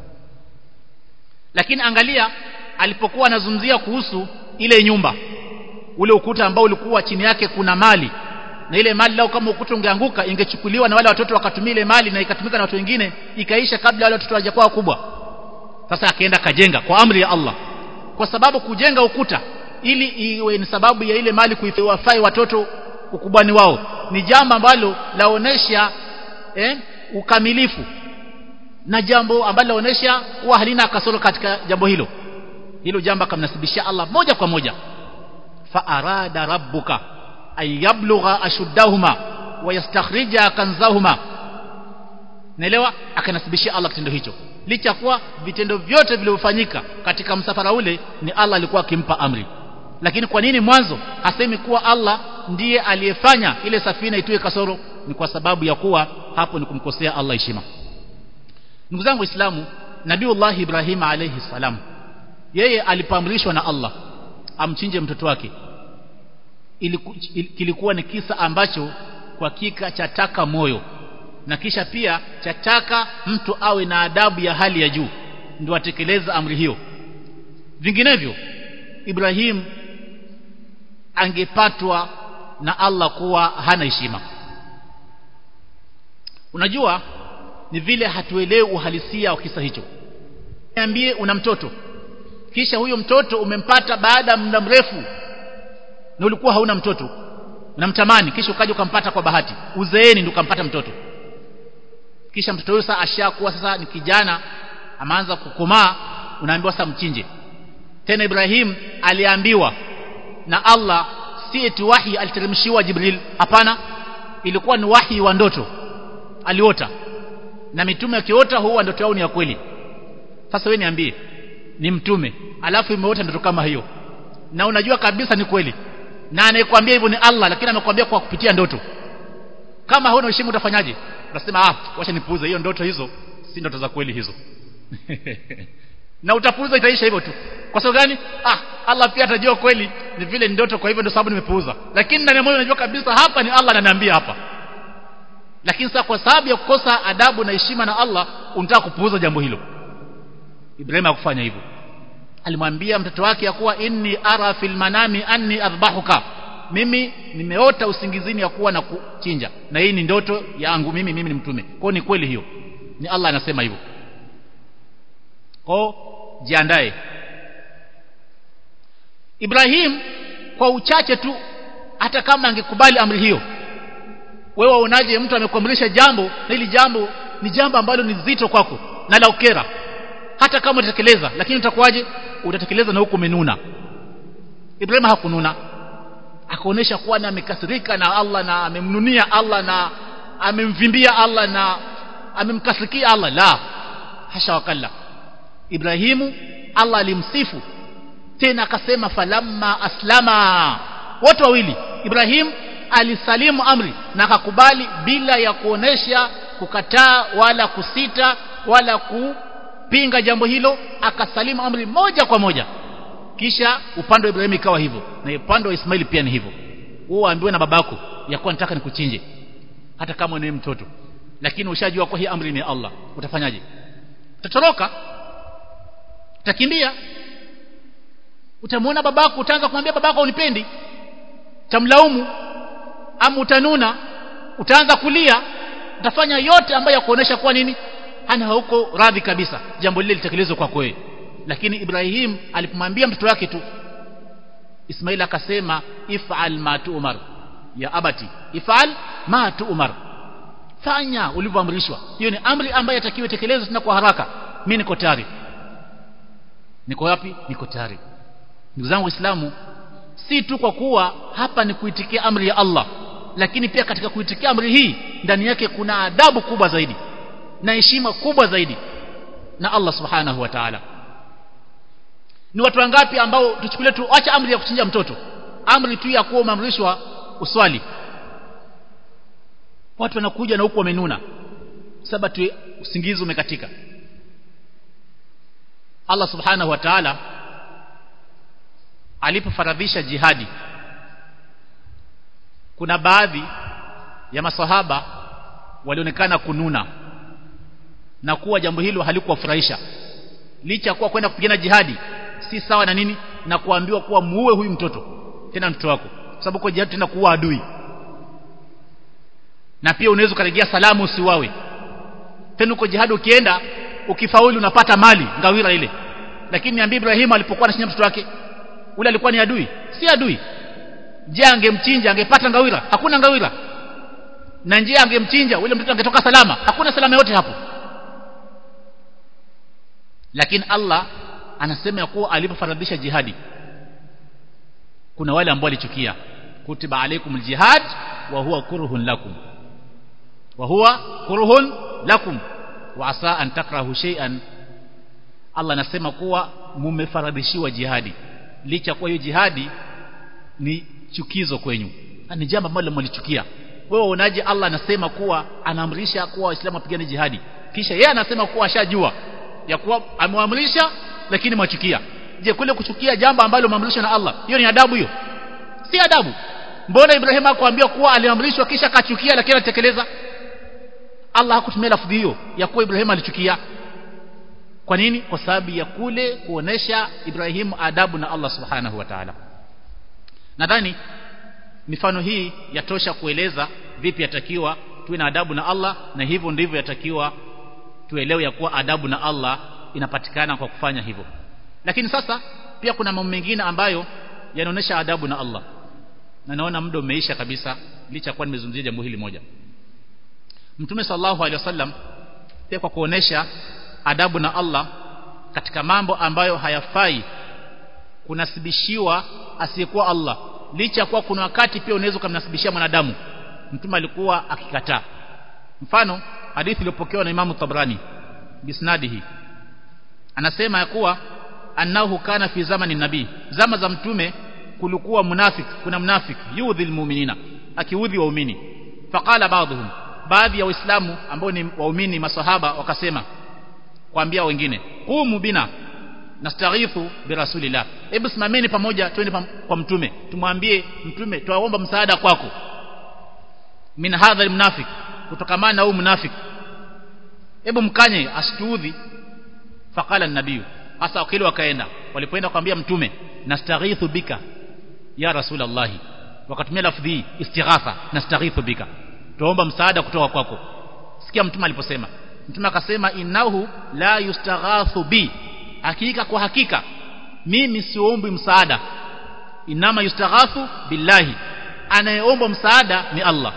Lakini angalia alipokuwa anazungumzia kuhusu ile nyumba, ule ukuta ambao ulikuwa chini yake kuna mali, na ile mali lao kama ukuta ungeanguka ingechukuliwa na wale watoto wakatumia ile mali na ikatumika na watu wengine ikaisha kabla wale watoto hawajakuwa wakubwa. Sasa akaenda kajenga kwa amri ya Allah, kwa sababu kujenga ukuta ili iwe ni sababu ya ile mali kuifai watoto ukubwani wao ni jambo ambalo laonesha ukamilifu, na jambo ambalo laonesha kuwa halina kasoro katika jambo hilo. Hilo jambo akamnasibishia Allah moja kwa moja. Fa arada rabbuka ay yablugha ashuddahuma wa yastakhrija kanzahuma. Naelewa? Akanasibishia Allah kitendo hicho, licha kuwa vitendo vyote vilivyofanyika katika msafara ule ni Allah alikuwa akimpa amri. Lakini kwa nini mwanzo hasemi kuwa Allah ndiye aliyefanya ile safina itoe kasoro? Ni kwa sababu ya kuwa hapo ni kumkosea Allah heshima. Ndugu zangu Waislamu, Nabiiullah Ibrahim alayhi salam, yeye alipoamrishwa na Allah amchinje mtoto wake, kilikuwa ni kisa ambacho kwa hakika chataka moyo, na kisha pia chataka mtu awe na adabu ya hali ya juu ndio atekeleza amri hiyo. Vinginevyo Ibrahim angepatwa na Allah kuwa hana heshima. Unajua ni vile hatuelewi uhalisia wa kisa hicho. Niambie una mtoto, kisha huyo mtoto umempata baada ya muda mrefu, na ulikuwa hauna mtoto unamtamani, kisha ukaja ukampata kwa bahati uzeeni ndio ukampata mtoto. Kisha mtoto huyo sasa ashakuwa sasa ni kijana, ameanza kukomaa, unaambiwa sasa mchinje. Tena Ibrahim aliambiwa na Allah, si eti wahi aliteremshiwa Jibril, hapana, ilikuwa ni wahi wa ndoto aliota, na mitume akiota huwa ndoto yao ni ya kweli. Sasa wewe niambie, ni mtume alafu imeota ndoto kama hiyo, na unajua kabisa ni kweli, na anayekwambia hivyo ni Allah, lakini amekwambia kwa kupitia ndoto. Kama huna heshima utafanyaje? Unasema wacha nipuuze hiyo ndoto, hizo si ndoto za kweli hizo. Na utapuuza, itaisha hivyo tu. Kwa sababu gani? Allah pia atajua kweli ni vile ndoto, kwa hivyo ndio sababu nimepuuza. Lakini ndani ya moyo unajua kabisa hapa ni Allah ananiambia hapa. Lakini sasa kwa sababu ya kukosa adabu na heshima na Allah unataka kupuuza jambo hilo. Ibrahim hakufanya hivyo. Alimwambia mtoto wake ya kuwa inni ara fil manami anni adhbahuka, mimi nimeota usingizini ya kuwa na kuchinja, na hii ni ndoto yangu mimi ni mtume. Kwa ni kweli hiyo, ni Allah anasema hivyo. Kwa jiandae. Ibrahim kwa uchache tu, hata kama angekubali amri hiyo, wewe unaje mtu amekuamrisha jambo na hili jambo ni jambo ambalo ni zito kwako na la ukera, hata kama utatekeleza, lakini utakuwaje? Utatekeleza na huko umenuna. Ibrahim hakununa, akaonesha kuwa na amekasirika na Allah na amemnunia Allah na amemvimbia Allah na amemkasirikia Allah. La, hasha wakalla. Ibrahimu Allah alimsifu tena akasema falamma aslama. Wote wawili, Ibrahim alisalimu amri na akakubali bila ya kuonesha kukataa wala kusita wala kupinga jambo hilo, akasalimu amri moja kwa moja. Kisha upande wa Ibrahim ikawa hivyo, na upande wa Ismaili pia ni hivyo. Wewe ambiwe na babako ya kuwa nataka nikuchinje, hata kama ni mtoto, lakini ushajua kwa hii amri ni Allah, utafanyaje? Utatoroka? Utakimbia? Utamwona babako, utaanza kumwambia babako unipendi, utamlaumu, ama utanuna, utaanza kulia, utafanya yote ambayo ya kuonesha kwa nini hana huko radhi kabisa jambo lile litekelezwe kwako wewe. Lakini Ibrahim alipomwambia mtoto wake tu, Ismail akasema if'al ma tu'mar ya abati, if'al ma tu'mar, fanya ulivyoamrishwa. Hiyo ni amri ambayo yatakiwa tekelezwe tena kwa haraka. Mimi niko tayari. Niko wapi? Niko tayari. Ndugu zangu Waislamu, si tu kwa kuwa hapa ni kuitikia amri ya Allah, lakini pia katika kuitikia amri hii ndani yake kuna adabu kubwa zaidi na heshima kubwa zaidi na Allah subhanahu wa ta'ala. Ni watu wangapi ambao tuchukulie tu acha amri ya kuchinja mtoto, amri tu ya kuwa umeamrishwa uswali, watu wanakuja na huko wamenuna sababu usingizi umekatika. Allah subhanahu wa ta'ala alipofaradhisha jihadi, kuna baadhi ya masahaba walionekana kununa na kuwa jambo hilo halikuwafurahisha, licha kuwa kwenda kupigana jihadi si sawa na nini na kuambiwa kuwa muue huyu mtoto, tena mtoto wako, sababu kwa jihadi tena kuua adui, na pia unaweza kurejea salamu usiwawe tena. Uko jihadi ukienda ukifaulu unapata mali ngawira ile, lakini Nabii Ibrahim alipokuwa anashinda mtoto wake ule alikuwa ni adui? Si adui. Je, angemchinja angepata ngawira? Hakuna ngawira. Na je, angemchinja ule mtoto angetoka salama? Hakuna salama yote hapo. Lakini Allah anasema ya kuwa alipofaradhisha jihadi kuna wale ambao walichukia, kutiba alaikumul jihad wa huwa kurhun lakum wa asa an takrahu shay'an. Allah anasema kuwa mumefaradhishiwa jihadi, licha kuwa hiyo jihadi ni chukizo kwenyu, ni jambo ambalo mlichukia. Wewe unaje Allah anasema kuwa anaamrisha kuwa Waislamu wapigane jihadi, kisha yeye anasema kuwa ashajua ya kuwa ameamrisha lakini mwachukia? Je, kule kuchukia jambo ambalo maamrishwa na Allah, hiyo ni adabu? Hiyo si adabu. Mbona Ibrahim akwambia kuwa aliamrishwa kisha akachukia lakini alitekeleza? Allah hakutumia lafzi hiyo ya kuwa Ibrahim alichukia. Kwa nini? Kwa sababu ya kule kuonesha Ibrahim adabu na Allah subhanahu wa ta'ala. Nadhani mifano hii yatosha kueleza vipi yatakiwa tuwe na adabu na Allah, na hivyo ndivyo yatakiwa tuelewe ya kuwa adabu na Allah inapatikana kwa kufanya hivyo. Lakini sasa pia kuna mambo mengine ambayo yanaonesha adabu na Allah, na naona muda umeisha kabisa, licha kwa nimezungumzia jambo hili moja. Mtume sallallahu alaihi wasallam pia kwa kuonesha adabu na Allah katika mambo ambayo hayafai kunasibishiwa asiyekuwa Allah, licha kwa kuna wakati pia unaweza kumnasibishia mwanadamu, Mtume alikuwa akikataa. Mfano hadithi iliyopokewa na Imam Tabrani bisnadihi, anasema ya kuwa annahu kana fi zamani nabii, zama za Mtume kulikuwa munafiki, kuna mnafiki yudhil mu'minina, akiudhi waumini. Faqala ba'dhum, baadhi ya waislamu ambao ni waumini maswahaba wakasema kuambia wengine, qumu bina nastaghithu bi rasulillah, hebu simameni pamoja twende kwa Mtume tumwambie Mtume tuwaomba msaada kwako, min hadha almunafiq, kutokamana na huyu munafiki, hebu mkanye asituudhi. Faqala an-nabii, hasa wakili wakaenda, walipoenda kumwambia Mtume nastaghithu bika ya rasulullah, wakatumia lafdhi istighatha, nastaghithu bika, tuomba msaada kutoka kwako. Sikia Mtume aliposema, Mtume akasema innahu la yustaghathu bi, hakika kwa hakika mimi siombi msaada, inama yustaghathu billahi, anayeomba msaada ni Allah.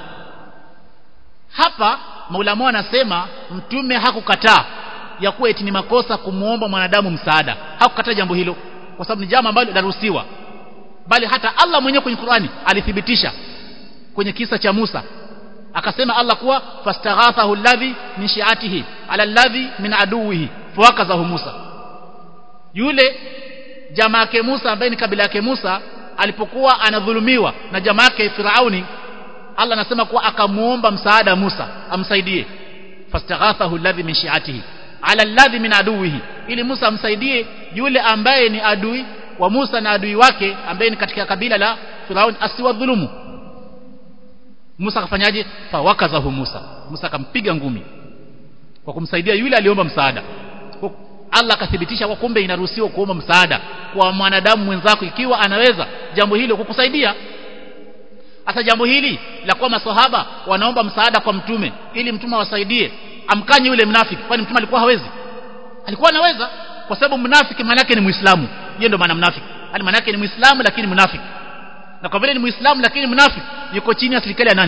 Hapa maulama wanasema Mtume hakukataa ya kuwa eti ni makosa kumuomba mwanadamu msaada, hakukataa jambo hilo, kwa sababu ni jambo ambalo linaruhusiwa, bali hata Allah mwenyewe kwenye Qur'ani alithibitisha kwenye kisa cha Musa, akasema Allah kuwa fastaghathahu alladhi min shi'atihi ala alladhi min aduwihi fawakazahu Musa. Yule jamaa yake Musa ambaye ni kabila yake Musa alipokuwa anadhulumiwa na jamaa yake Firauni, Allah anasema kuwa akamuomba msaada Musa amsaidie, fastaghathahu alladhi min shi'atihi ala alladhi min aduwihi, ili Musa amsaidie yule ambaye ni adui wa Musa na adui wake ambaye ni katika kabila la Firauni asiwadhulumu. Musa akafanyaje? Fawakazahu Musa, Musa akampiga ngumi kwa kumsaidia yule aliomba msaada. Allah akathibitisha kwa kumbe inaruhusiwa kuomba msaada kwa mwanadamu mwenzako ikiwa anaweza jambo hilo kukusaidia. Hata jambo hili la kwa maswahaba wanaomba msaada kwa Mtume ili Mtume awasaidie, amkanye yule mnafiki, kwani Mtume alikuwa hawezi? Alikuwa anaweza, kwa sababu mnafiki maana yake ni Muislamu. Yeye ndio maana mnafiki, hali maana yake ni Muislamu lakini mnafiki. Na kwa vile ni Muislamu lakini mnafiki, yuko chini ya serikali ya nani?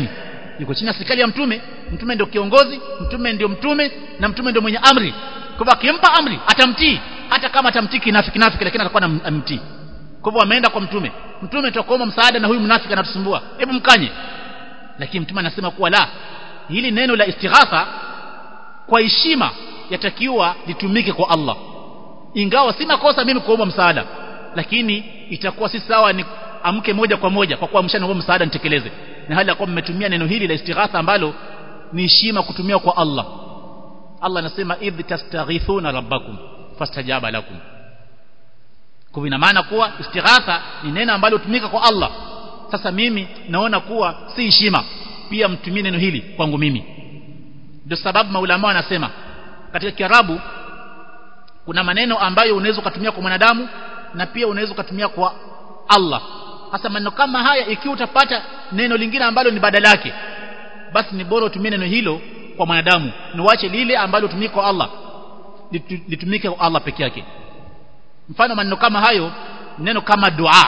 yuko chini ya serikali ya mtume. Mtume ndio kiongozi, mtume ndio mtume, na mtume ndio mwenye amri. Kwa hivyo akimpa amri atamtii, hata kama atamtii kinafiki lakini atakuwa anamtii. Kwa hivyo ameenda kwa mtume, mtume tutakuomba msaada na huyu mnafiki anatusumbua, hebu mkanye. Lakini mtume anasema kuwa la, hili neno la istighatha kwa heshima yatakiwa litumike kwa Allah. Ingawa si makosa mimi kuomba msaada, lakini itakuwa si sawa ni amke moja kwa moja kwa kuwa mshanaomba msaada nitekeleze, na hali ya kuwa mmetumia neno hili la istighatha ambalo ni heshima kutumia kwa Allah. Allah anasema idh tastaghithuna rabbakum fastajaba lakum. Kwa ina maana kuwa istighatha ni neno ambalo hutumika kwa Allah. Sasa mimi naona kuwa si heshima pia mtumie neno hili kwangu mimi. Ndio sababu maulama wanasema katika Kiarabu kuna maneno ambayo unaweza kutumia kwa mwanadamu na pia unaweza kutumia kwa Allah. Hasa maneno kama haya ikiwa utapata neno lingine ambalo ni badala yake, basi ni bora utumie neno hilo kwa mwanadamu na uache lile ambalo hutumika kwa Allah litumike kwa Allah peke yake. Mfano maneno kama hayo, neno kama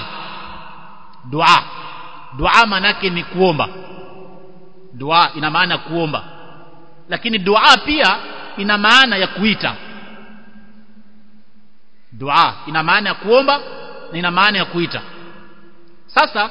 dua maana yake ni kuomba. Dua ina maana kuomba, lakini dua pia ina maana ya kuita. Dua ina maana ya kuomba na ina maana ya kuita. Sasa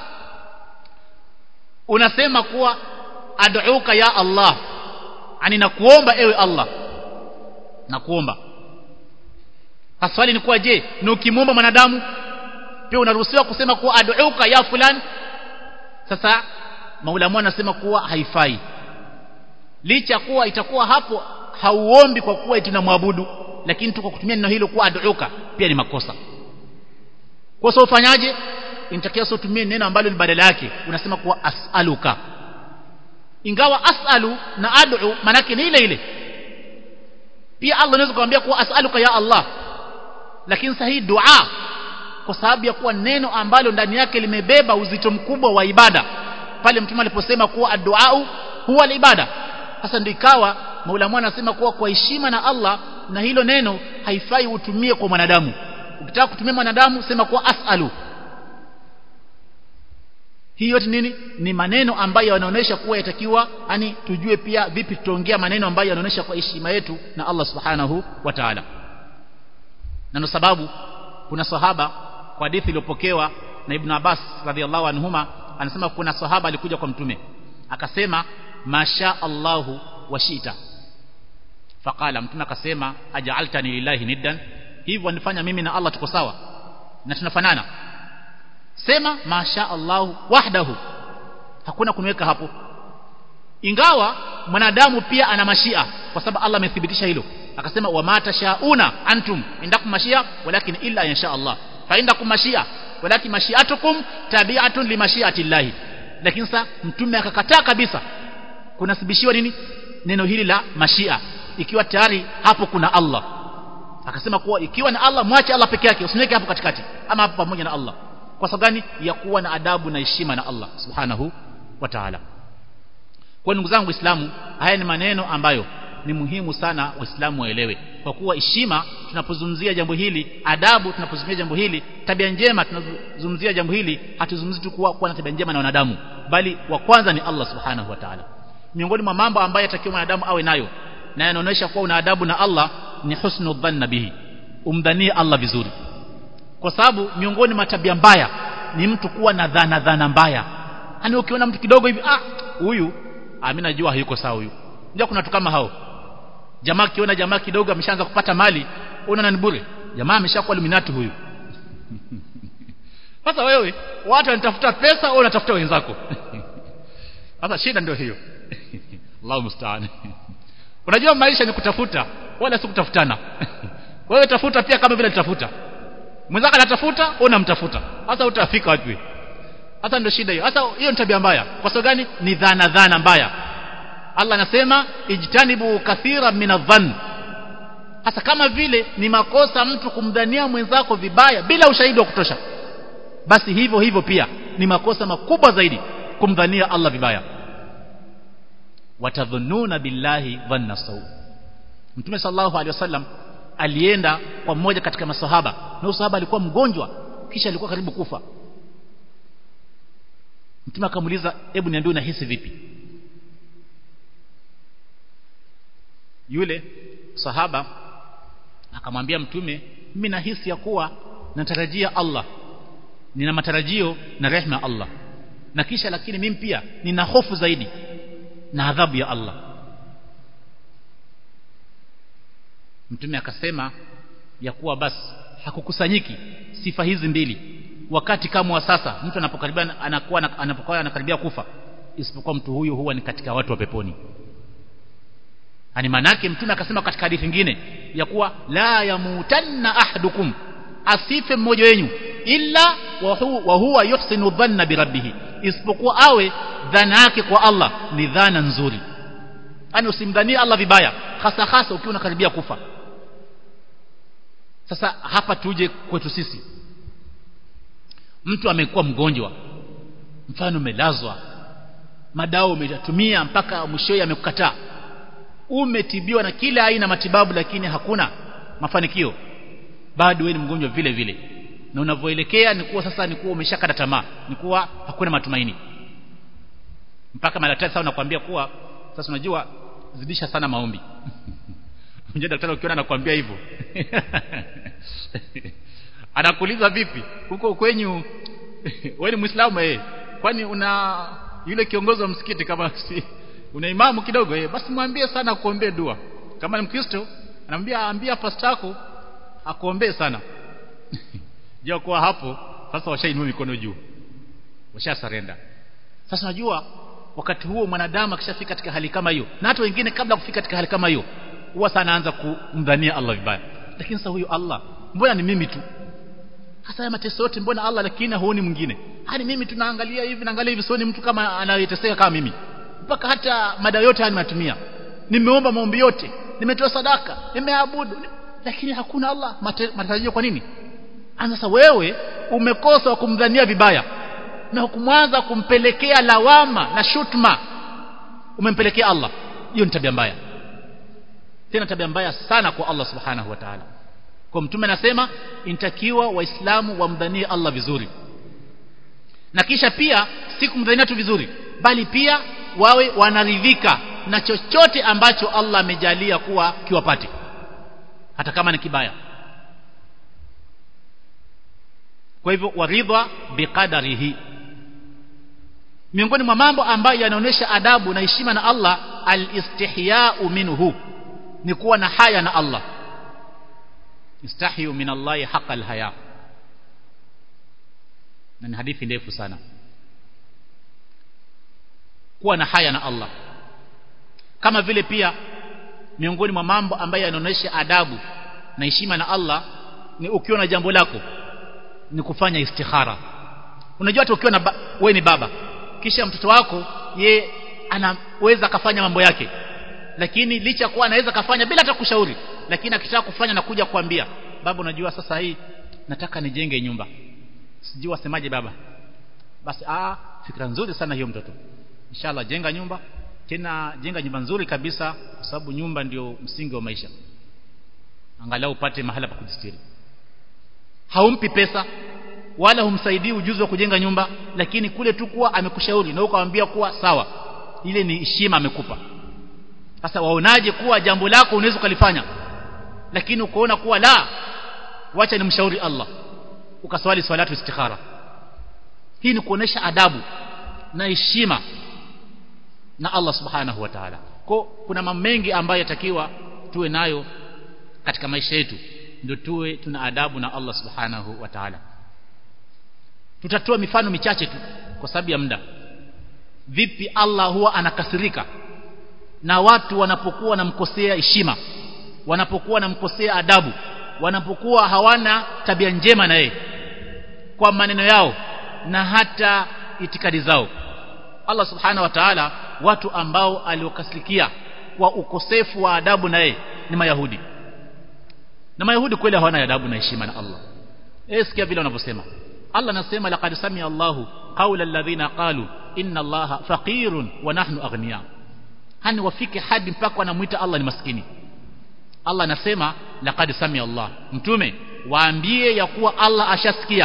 unasema kuwa ad'uka ya Allah, yani nakuomba ewe Allah, nakuomba. Swali ni kuwa je, ni ukimwomba mwanadamu pia unaruhusiwa kusema kuwa ad'uka ya fulani? Sasa maulama wanasema kuwa haifai, licha kuwa itakuwa hapo hauombi kwa kuwa tunamwabudu, lakini tu kwa kutumia neno hilo kuwa ad'uka pia ni makosa. Kwa sababu ufanyaje? Inatakiwa sio utumie neno ambalo ni badala yake, unasema kuwa as'aluka. Ingawa as'alu na ad'u manake ni ile ile. Pia Allah anaweza kumwambia kuwa as'aluka ya Allah, lakini sahihi dua kwa sababu ya kuwa neno ambalo ndani yake limebeba uzito mkubwa wa ibada, pale mtume aliposema kuwa ad-du'a huwa al-ibada. Sasa ndio ikawa maulama anasema kuwa kwa heshima na Allah, na hilo neno haifai utumie kwa mwanadamu. Ukitaka kutumia mwanadamu sema kuwa as'alu. Hiyo nini? Ni maneno ambayo yanaonesha kuwa yatakiwa yani tujue pia vipi tutaongea maneno ambayo yanaonesha kwa heshima yetu na Allah subhanahu wa ta'ala. Na ndio sababu kuna sahaba kwa hadithi iliyopokewa na Ibn Abbas radhiallahu anhuma, anasema kuna sahaba alikuja kwa mtume akasema masha Allahu wa shita, faqala, mtume akasema aj'altani lillahi niddan, hivyo nifanya mimi na Allah tuko sawa na tunafanana? Sema masha Allahu wahdahu, hakuna kunweka hapo. Ingawa mwanadamu pia ana mashia, kwa sababu Allah amethibitisha hilo, akasema wama tashauna antum indakum mashia walakin illa insha Allah, fa indakum mashia walakin mashiatukum tabi'atun limashiati llahi. Lakini sasa mtume akakataa kabisa kunasibishiwa nini neno hili la mashia, ikiwa tayari hapo kuna Allah. Akasema kuwa ikiwa na Allah mwache Allah peke yake, usiweke hapo katikati ama hapo pamoja na Allah. Kwa sababu gani? Ya kuwa na adabu na heshima na Allah subhanahu wa ta'ala. Kwa ndugu zangu Waislamu, haya ni maneno ambayo ni muhimu sana Waislamu waelewe, kwa kuwa heshima tunapozungumzia jambo hili, adabu tunapozungumzia jambo hili, tabia njema tunazungumzia jambo hili, hatuzungumzi tu kuwa na tabia njema na wanadamu, bali wa kwanza ni Allah subhanahu wa ta'ala. Miongoni mwa mambo ambayo yatakiwa mwanadamu awe nayo na yanaonyesha kuwa una adabu na Allah ni husnul dhanna bihi, umdhanie Allah vizuri. Kwa sababu miongoni mwa tabia mbaya ni mtu kuwa na dhana mbaya. Yaani ukiona mtu kidogo hivi, huyu mimi najua hayuko sawa huyu. Ndio kuna watu kama hao. Jamaa kiona jamaa kidogo ameshaanza kupata mali, unaona ni bure. Jamaa ameshakuwa Illuminati huyu. Sasa wewe watu wanatafuta pesa au unatafuta wenzako? Sasa shida ndio hiyo. Allahu musta'an. Unajua maisha ni kutafuta wala si kutafutana. Wewe tafuta pia kama vile nitafuta. Mwenzako anatafuta, unamtafuta. Sasa utafika wapi? Sasa ndio shida hiyo. Sasa hiyo ni tabia mbaya. Kwa sababu gani? Ni dhana mbaya. Allah anasema ijtanibu kathira minadh-dhann. Hasa kama vile ni makosa mtu kumdhania mwenzako vibaya bila ushahidi wa kutosha, basi hivyo pia ni makosa makubwa zaidi kumdhania Allah vibaya. Watadhunnuna billahi dhanna saw. Mtume sallallahu alaihi wasallam alienda kwa mmoja katika masahaba, na sahaba alikuwa mgonjwa kisha alikuwa karibu kufa. Mtume akamuuliza, hebu niambie unahisi vipi? yule sahaba akamwambia mtume, mimi nahisi ya kuwa natarajia Allah, nina matarajio na rehema ya Allah, na kisha lakini mimi pia nina hofu zaidi na adhabu ya Allah. Mtume akasema ya kuwa basi hakukusanyiki sifa hizi mbili wakati kama wa sasa mtu anapokuwa anakaribia kufa, isipokuwa mtu huyu huwa ni katika watu wa peponi. Ani manake mtume akasema katika hadithi nyingine ya kuwa la yamutanna ahadukum, asife mmoja wenu illa wa huwa yuhsinu dhanna bi rabbih, isipokuwa awe dhana yake kwa Allah ni dhana nzuri. Ani usimdhanie Allah vibaya, hasa ukiwa unakaribia kufa. Sasa hapa tuje kwetu sisi. Mtu amekuwa mgonjwa, mfano umelazwa, madawa umetumia mpaka mwishowe amekukataa, umetibiwa na kila aina matibabu lakini hakuna mafanikio, bado wewe ni mgonjwa vile vile, na unavoelekea ni kuwa sasa ni kuwa umeshakata tamaa, ni kuwa hakuna matumaini. Mpaka madaktari sasa wanakuambia kuwa sasa unajua zidisha sana maombi. Unajua daktari ukiona anakuambia hivyo anakuuliza vipi huko kwenyu wewe ni Muislamu kwani una yule kiongozi wa msikiti, kama si una imamu kidogo basi mwambie sana kuombea dua. Kama ni Mkristo anamwambia ambia pastor yako akuombee sana jua kwa hapo sasa washainua mikono juu, washasarenda. Sasa unajua wakati huo mwanadamu akishafika katika hali kama hiyo, na hata wengine kabla kufika katika hali kama hiyo huwa sana anza kumdhania Allah vibaya. Lakini sasa huyu Allah, mbona ni mimi tu? Hasa mateso yote mbona Allah, lakini huoni mwingine? Hani mimi tunaangalia hivi sioni mtu kama anayeteseka kama mimi. Mpaka hata mada yote haya nimetumia, nimeomba maombi yote, nimetoa sadaka, nimeabudu, lakini hakuna Allah. Matarajio kwa nini? Sasa wewe umekosa kumdhania vibaya na kumwanza kumpelekea lawama na shutma, umempelekea Allah. Hiyo ni tabia mbaya, tena tabia mbaya sana kwa Allah subhanahu wa ta'ala. Kwa mtume anasema inatakiwa waislamu wamdhanie Allah vizuri, na kisha pia si kumdhania tu vizuri, bali pia wawe wanaridhika na chochote ambacho Allah amejalia kuwa kiwapate, hata kama ni kibaya. Kwa hivyo waridha biqadarihi. Miongoni mwa mambo ambayo yanaonesha adabu na heshima na Allah, al-istihya'u minhu, ni kuwa na haya na Allah. Istahyu min Allahi haqqa al-haya, na ni hadithi ndefu sana. Kuwa na haya na Allah, kama vile pia miongoni mwa mambo ambayo yanaonesha adabu na heshima na Allah ni ukiona jambo lako ni kufanya istikhara. Unajua hata ukiwa wewe ni baba, kisha mtoto wako ye anaweza kafanya mambo yake, lakini licha kuwa anaweza kafanya bila hata kushauri, lakini akitaka kufanya na kuja kuambia baba, unajua sasa hii nataka nijenge nyumba, sijui wasemaje baba. Basi fikra nzuri sana hiyo mtoto, inshallah jenga nyumba, tena jenga nyumba nzuri kabisa, kwa sababu nyumba ndio msingi wa maisha, angalau upate mahala pa kujistiri. Haumpi pesa wala humsaidii ujuzi wa kujenga nyumba, lakini kule tu kuwa amekushauri na ukamwambia kuwa sawa, ile ni heshima amekupa. Sasa waonaje kuwa jambo lako unaweza kulifanya, lakini ukoona kuwa la, wacha nimshauri Allah, ukaswali swalatu istikhara? Hii ni kuonesha adabu na heshima na Allah subhanahu wa ta'ala. Kuna mambo mengi ambayo yatakiwa tuwe nayo katika maisha yetu ndio tuwe tuna adabu na Allah subhanahu wa ta'ala. Tutatoa mifano michache tu kwa sababu ya muda. Vipi Allah huwa anakasirika na watu wanapokuwa wanamkosea heshima, wanapokuwa wanamkosea adabu, wanapokuwa hawana tabia njema na yeye kwa maneno yao na hata itikadi zao. Allah subhanahu wa ta'ala, watu ambao aliokasirikia kwa ukosefu wa adabu na yeye ni Mayahudi. Na Mayahudi kweli hawana adabu na heshima na Allah. Sikia vile wanavyosema. Allah anasema laqad samia Allahu qawla alladhina qalu inna Allaha faqirun wa nahnu aghniya. Hani wafike hadi mpaka wanamuita Allah ni maskini. Allah anasema laqad samia Allah, mtume waambie ya kuwa Allah ashasikia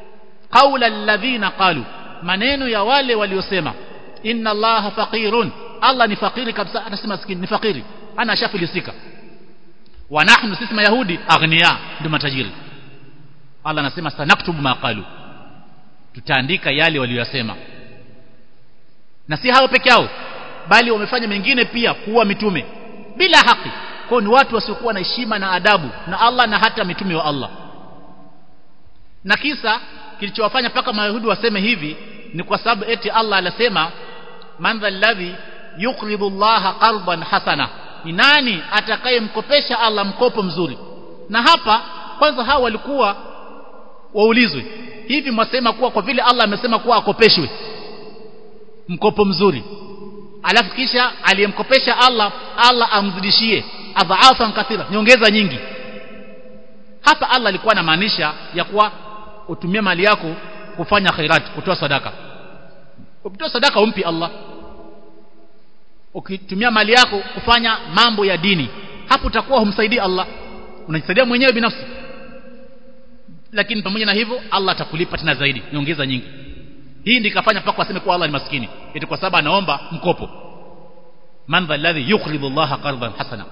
qawla alladhina qalu, maneno ya wale waliosema inna Allaha faqirun, Allah ni fakiri kabisa, hata si maskini, ni fakiri, ana ashafilisika. Wa nahnu, sisi mayahudi, aghnia, ndio matajiri. Allah anasema sanaktubu maqalu, tutaandika yale waliyosema. Na si hao peke yao, bali wamefanya mengine pia, kuwa mitume bila haki. Kwa ni watu wasiokuwa na heshima na adabu na Allah na hata mitume wa Allah. Na kisa kilichowafanya paka mayahudi waseme hivi ni kwa sababu eti Allah alisema man dhalladhi yuqridu Allah qardan hasana, ni nani atakayemkopesha Allah mkopo mzuri. Na hapa kwanza hao walikuwa waulizwe, hivi mwasema kuwa kwa vile Allah amesema kuwa akopeshwe mkopo mzuri, alafu kisha aliyemkopesha Allah amzidishie adhaafan kathira, nyongeza nyingi. Hapa Allah alikuwa anamaanisha ya kuwa utumie mali yako kufanya khairat, kutoa sadaka. Ukitoa sadaka umpi Allah, ukitumia mali yako kufanya mambo ya dini, hapo utakuwa humsaidii Allah, unajisaidia mwenyewe binafsi. Lakini pamoja na hivyo Allah atakulipa tena zaidi, nyongeza nyingi. Hii ndiko kafanya paka waseme kuwa Allah ni maskini, eti kwa sababu anaomba mkopo. Man dha alladhi yuqridu Allah qardan hasana.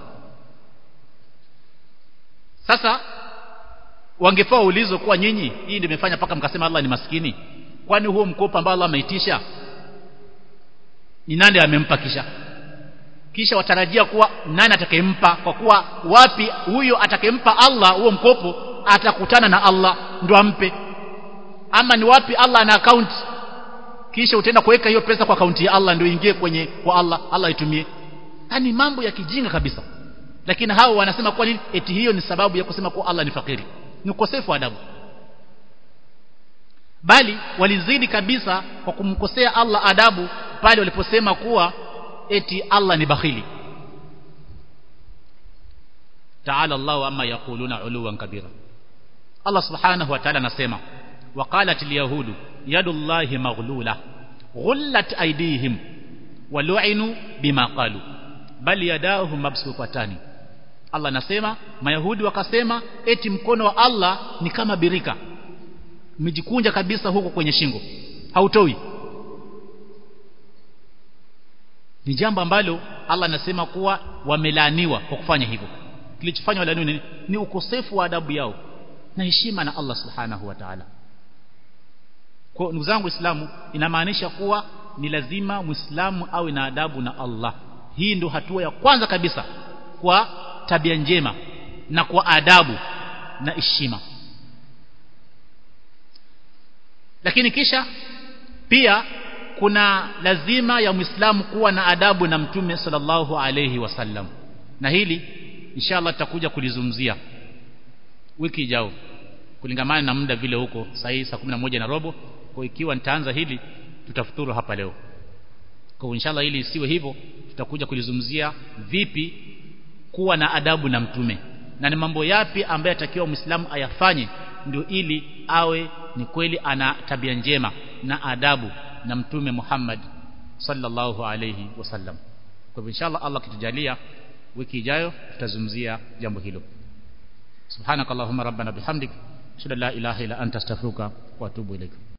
Sasa wangefaa ulizo kuwa nyinyi, hii ndio imefanya paka mkasema Allah ni maskini, kwani huo mkopo ambao Allah ameitisha ni nani amempa? Kisha watarajia kuwa nani atakayempa, kwa kuwa wapi huyo atakayempa Allah huo mkopo atakutana na Allah ndio ampe, ama ni wapi Allah ana account kisha utaenda kuweka hiyo pesa kwa akaunti ya Allah ndio ingie kwa Allah itumie? Yaani mambo ya kijinga kabisa. Lakini hao wanasema kwa nini eti hiyo ni sababu ya kusema kwa Allah ni fakiri? Ni ukosefu wa adabu. Bali walizidi kabisa kwa kumkosea Allah adabu pale waliposema kuwa eti Allah ni bakhili. Ta'ala Allahu amma yaquluna uluwan kabira. Allah subhanahu wa ta'ala anasema waqalat al-yahudu yadullahi maghlula ghullat aydihim wa lu'inu bima qalu bal yadahu mabsutatani. Allah anasema mayahudi wakasema eti mkono wa Allah ni kama birika, umejikunja kabisa huko kwenye shingo, hautoi. Ni jambo ambalo Allah anasema kuwa wamelaaniwa kwa kufanya hivyo. Kilichofanywa walaaniwa ni ukosefu wa adabu yao na heshima na Allah subhanahu wa ta'ala. Kwa ndugu zangu Waislamu, inamaanisha kuwa ni lazima Muislamu awe na adabu na Allah. Hii ndio hatua ya kwanza kabisa kwa tabia njema na kwa adabu na heshima. Lakini kisha pia kuna lazima ya Muislamu kuwa na adabu na Mtume sallallahu alayhi wasallam, na hili inshallah tutakuja kulizungumzia wiki ijayo kulingamana na muda vile huko saa 11:15. Kwa ikiwa nitaanza hili tutafuturu hapa leo. Kwa inshallah ili isiwe hivyo, tutakuja kulizungumzia vipi kuwa na adabu na Mtume na ni mambo yapi ambayo atakiwa Muislamu ayafanye ndio ili awe ni kweli ana tabia njema na adabu na Mtume Muhammad sallallahu alayhi wasallam. Kwa hivyo inshallah Allah kitujalia wiki ijayo tutazungumzia jambo hilo. Subhanakallahumma rabbana bihamdik ashhadu an la ilaha illa anta astaghfiruka wa atubu ilaik.